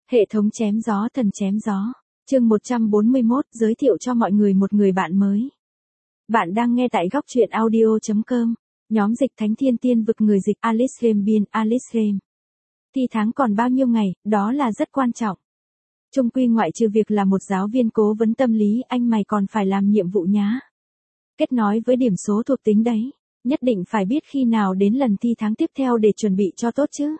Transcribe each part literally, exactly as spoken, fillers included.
Hệ thống chém gió thần chém gió. Chương một trăm bốn mươi mốt, giới thiệu cho mọi người một người bạn mới. Bạn đang nghe tại góc truyện audio chấm com. Nhóm dịch Thánh Thiên Tiên vực người dịch Alice Rem biên Alice Rem. Thi tháng còn bao nhiêu ngày, đó là rất quan trọng. Chung quy ngoại trừ việc là một giáo viên cố vấn tâm lý, anh mày còn phải làm nhiệm vụ nhá. Kết nối với điểm số thuộc tính đấy. Nhất định phải biết khi nào đến lần thi tháng tiếp theo để chuẩn bị cho tốt chứ.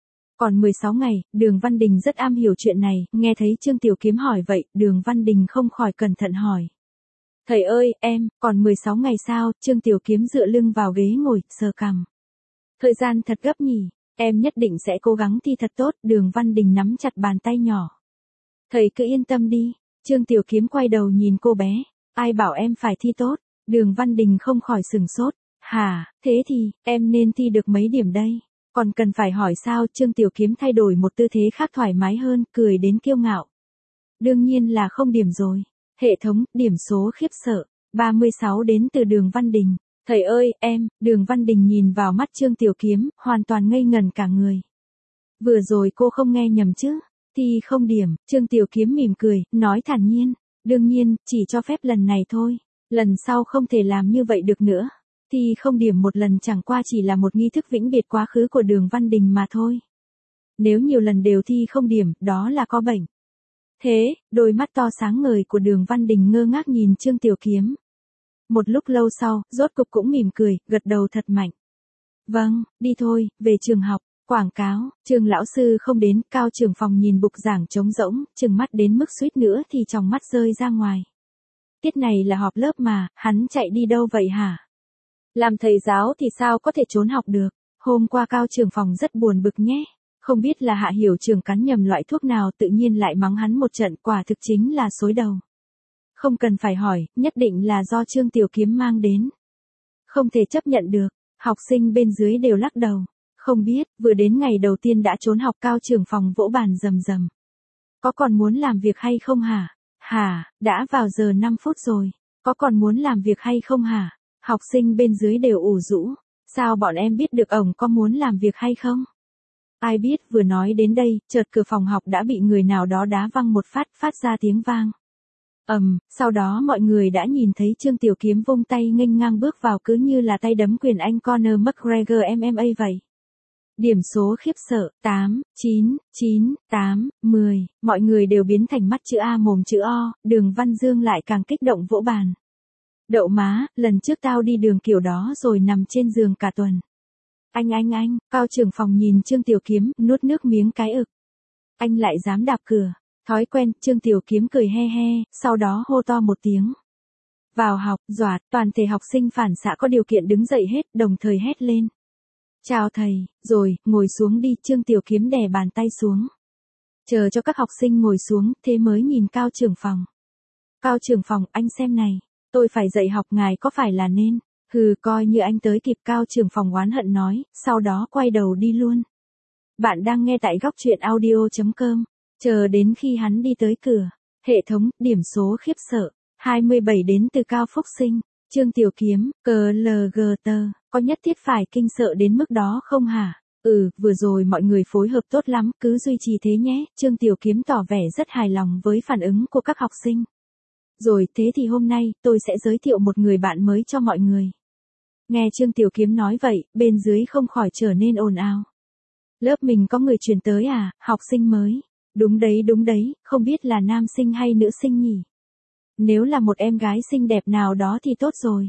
Còn mười sáu ngày, Đường Văn Đình rất am hiểu chuyện này, nghe thấy Trương Tiểu Kiếm hỏi vậy, Đường Văn Đình không khỏi cẩn thận hỏi. Thầy ơi, em, còn mười sáu ngày sao? Trương Tiểu Kiếm dựa lưng vào ghế ngồi, sờ cằm. Thời gian thật gấp nhỉ, em nhất định sẽ cố gắng thi thật tốt, Đường Văn Đình nắm chặt bàn tay nhỏ. Thầy cứ yên tâm đi, Trương Tiểu Kiếm quay đầu nhìn cô bé, ai bảo em phải thi tốt, Đường Văn Đình không khỏi sừng sốt, hả, thế thì, em nên thi được mấy điểm đây? Còn cần phải hỏi sao? Trương Tiểu Kiếm thay đổi một tư thế khác thoải mái hơn, cười đến kiêu ngạo. Đương nhiên là không điểm rồi. Hệ thống, điểm số khiếp sợ. ba mươi sáu đến từ Đường Văn Đình. Thầy ơi, em, Đường Văn Đình nhìn vào mắt Trương Tiểu Kiếm, hoàn toàn ngây ngẩn cả người. Vừa rồi cô không nghe nhầm chứ? Thì không điểm, Trương Tiểu Kiếm mỉm cười, nói thản nhiên. Đương nhiên, chỉ cho phép lần này thôi. Lần sau không thể làm như vậy được nữa. Thì không điểm một lần chẳng qua chỉ là một nghi thức vĩnh biệt quá khứ của Đường Văn Đình mà thôi. Nếu nhiều lần đều thi không điểm, đó là có bệnh. Thế, đôi mắt to sáng ngời của Đường Văn Đình ngơ ngác nhìn Trương Tiểu Kiếm. Một lúc lâu sau, rốt cục cũng mỉm cười, gật đầu thật mạnh. Vâng, đi thôi, về trường học. Quảng cáo, Trương lão sư không đến, Cao trưởng phòng nhìn bục giảng trống rỗng, trừng mắt đến mức suýt nữa thì tròng mắt rơi ra ngoài. Tiết này là họp lớp mà, hắn chạy đi đâu vậy hả? Làm thầy giáo thì sao có thể trốn học được? Hôm qua Cao trưởng phòng rất buồn bực nhé. Không biết là Hạ Hiểu Trường cắn nhầm loại thuốc nào tự nhiên lại mắng hắn một trận, quả thực chính là xối đầu. Không cần phải hỏi, nhất định là do Trương Tiểu Kiếm mang đến. Không thể chấp nhận được, học sinh bên dưới đều lắc đầu. Không biết, vừa đến ngày đầu tiên đã trốn học. Cao trưởng phòng vỗ bàn rầm rầm. Có còn muốn làm việc hay không hả? Hả, đã vào giờ năm phút rồi. Có còn muốn làm việc hay không hả? Học sinh bên dưới đều ủ rũ. Sao bọn em biết được ổng có muốn làm việc hay không? Ai biết, vừa nói đến đây, chợt cửa phòng học đã bị người nào đó đá văng một phát, phát ra tiếng vang. Ầm, um, sau đó mọi người đã nhìn thấy Trương Tiểu Kiếm vung tay nghênh ngang bước vào cứ như là tay đấm quyền anh Conor McGregor em em a vậy. Điểm số khiếp sợ, tám, chín, chín, tám, mười, mọi người đều biến thành mắt chữ A mồm chữ O, Đường Văn Dương lại càng kích động vỗ bàn. Đậu má, lần trước tao đi đường kiểu đó rồi nằm trên giường cả tuần. Anh anh anh, Cao trưởng phòng nhìn Trương Tiểu Kiếm, nuốt nước miếng cái ực. Anh lại dám đạp cửa. Thói quen, Trương Tiểu Kiếm cười he he, sau đó hô to một tiếng. Vào học, dọa, toàn thể học sinh phản xạ có điều kiện đứng dậy hết, đồng thời hét lên. Chào thầy, rồi, ngồi xuống đi. Trương Tiểu Kiếm đè bàn tay xuống. Chờ cho các học sinh ngồi xuống, thế mới nhìn Cao trưởng phòng. Cao trưởng phòng, anh xem này. Tôi phải dạy học ngài có phải là nên, hừ coi như anh tới kịp. Cao trưởng phòng oán hận nói, sau đó quay đầu đi luôn. Bạn đang nghe tại góc truyện audio chấm com, chờ đến khi hắn đi tới cửa, hệ thống, điểm số khiếp sợ, hai mươi bảy đến từ Cao Phúc Sinh, Trương Tiểu Kiếm, cờ lờ gờ tờ, có nhất thiết phải kinh sợ đến mức đó không hả? Ừ, vừa rồi mọi người phối hợp tốt lắm, cứ duy trì thế nhé. Trương Tiểu Kiếm tỏ vẻ rất hài lòng với phản ứng của các học sinh. Rồi, thế thì hôm nay, tôi sẽ giới thiệu một người bạn mới cho mọi người. Nghe Trương Tiểu Kiếm nói vậy, bên dưới không khỏi trở nên ồn ào. Lớp mình có người chuyển tới à, học sinh mới. Đúng đấy đúng đấy, không biết là nam sinh hay nữ sinh nhỉ? Nếu là một em gái xinh đẹp nào đó thì tốt rồi.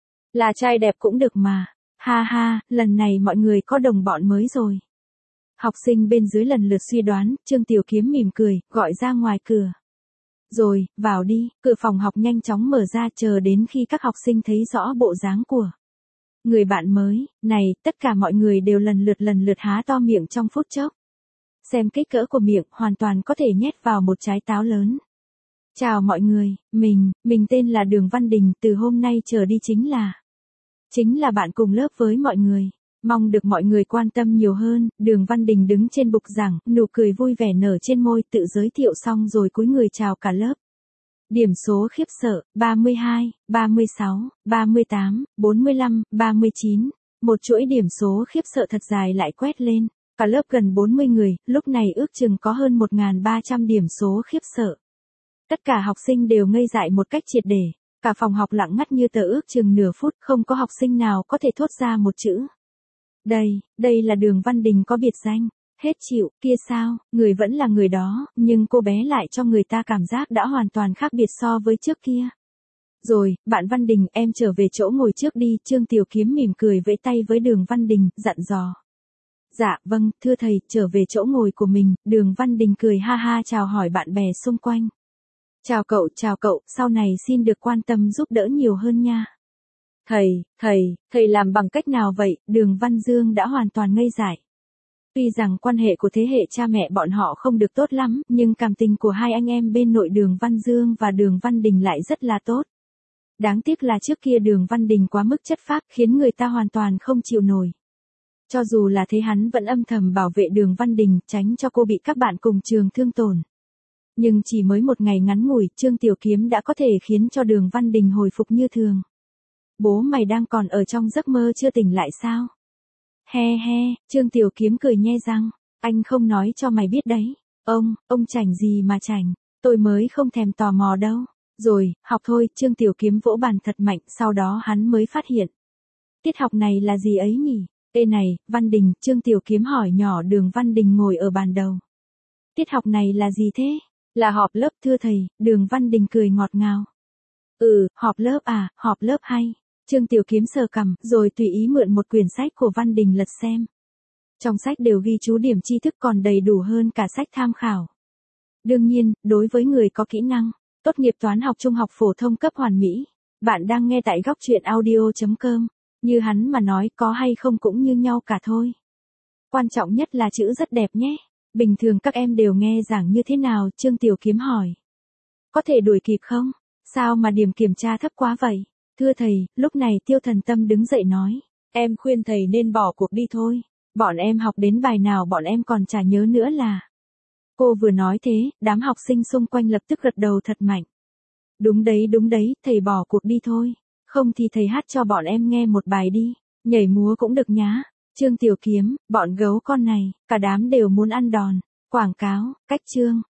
Là trai đẹp cũng được mà. Ha ha, lần này mọi người có đồng bọn mới rồi. Học sinh bên dưới lần lượt suy đoán, Trương Tiểu Kiếm mỉm cười, gọi ra ngoài cửa. Rồi, vào đi, cửa phòng học nhanh chóng mở ra, chờ đến khi các học sinh thấy rõ bộ dáng của người bạn mới, này, tất cả mọi người đều lần lượt lần lượt há to miệng trong phút chốc. Xem kích cỡ của miệng, hoàn toàn có thể nhét vào một trái táo lớn. Chào mọi người, mình, mình tên là Đường Văn Đình, từ hôm nay trở đi chính là, chính là bạn cùng lớp với mọi người. Mong được mọi người quan tâm nhiều hơn. Đường Văn Đình đứng trên bục giảng, nụ cười vui vẻ nở trên môi, tự giới thiệu xong rồi cúi người chào cả lớp. Điểm số khiếp sợ, ba mươi hai, ba mươi sáu, ba mươi tám, bốn mươi lăm, ba mươi chín. Một chuỗi điểm số khiếp sợ thật dài lại quét lên. Cả lớp gần bốn mươi người, lúc này ước chừng có hơn một nghìn ba trăm điểm số khiếp sợ. Tất cả học sinh đều ngây dại một cách triệt để. Cả phòng học lặng ngắt như tờ, ước chừng nửa phút, không có học sinh nào có thể thốt ra một chữ. Đây, đây là Đường Văn Đình có biệt danh. Hết chịu, kia sao, người vẫn là người đó, nhưng cô bé lại cho người ta cảm giác đã hoàn toàn khác biệt so với trước kia. Rồi, bạn Văn Đình, em trở về chỗ ngồi trước đi, Trương Tiểu Kiếm mỉm cười vẫy tay với Đường Văn Đình, dặn dò. Dạ, vâng, thưa thầy, trở về chỗ ngồi của mình, Đường Văn Đình cười ha ha chào hỏi bạn bè xung quanh. Chào cậu, chào cậu, sau này xin được quan tâm giúp đỡ nhiều hơn nha. Thầy, thầy, thầy làm bằng cách nào vậy? Đường Văn Dương đã hoàn toàn ngây dại. Tuy rằng quan hệ của thế hệ cha mẹ bọn họ không được tốt lắm, nhưng cảm tình của hai anh em bên nội Đường Văn Dương và Đường Văn Đình lại rất là tốt. Đáng tiếc là trước kia Đường Văn Đình quá mức chất phác khiến người ta hoàn toàn không chịu nổi. Cho dù là thế hắn vẫn âm thầm bảo vệ Đường Văn Đình, tránh cho cô bị các bạn cùng trường thương tổn. Nhưng chỉ mới một ngày ngắn ngủi, Trương Tiểu Kiếm đã có thể khiến cho Đường Văn Đình hồi phục như thường. Bố mày đang còn ở trong giấc mơ chưa tỉnh lại sao? He he, Trương Tiểu Kiếm cười nhe răng, anh không nói cho mày biết đấy. Ông, ông chảnh gì mà chảnh, tôi mới không thèm tò mò đâu. Rồi, học thôi, Trương Tiểu Kiếm vỗ bàn thật mạnh, sau đó hắn mới phát hiện. Tiết học này là gì ấy nhỉ? Ê này, Văn Đình, Trương Tiểu Kiếm hỏi nhỏ. Đường Văn Đình ngồi ở bàn đầu. Tiết học này là gì thế? Là họp lớp thưa thầy. Đường Văn Đình cười ngọt ngào. Ừ, họp lớp à, họp lớp hay. Trương Tiểu Kiếm sờ cằm, rồi tùy ý mượn một quyển sách của Văn Đình lật xem. Trong sách đều ghi chú điểm tri thức còn đầy đủ hơn cả sách tham khảo. Đương nhiên, đối với người có kỹ năng, tốt nghiệp toán học trung học phổ thông cấp hoàn mỹ, bạn đang nghe tại góc truyện audio chấm com. Như hắn mà nói, có hay không cũng như nhau cả thôi. Quan trọng nhất là chữ rất đẹp nhé. Bình thường các em đều nghe giảng như thế nào? Trương Tiểu Kiếm hỏi. Có thể đuổi kịp không? Sao mà điểm kiểm tra thấp quá vậy? Thưa thầy, lúc này Tiêu Thần Tâm đứng dậy nói. Em khuyên thầy nên bỏ cuộc đi thôi. Bọn em học đến bài nào bọn em còn chả nhớ nữa là. Cô vừa nói thế, đám học sinh xung quanh lập tức gật đầu thật mạnh. Đúng đấy đúng đấy, thầy bỏ cuộc đi thôi. Không thì thầy hát cho bọn em nghe một bài đi. Nhảy múa cũng được nhá. Trương Tiểu Kiếm, bọn gấu con này, cả đám đều muốn ăn đòn. Quảng cáo, cách chương.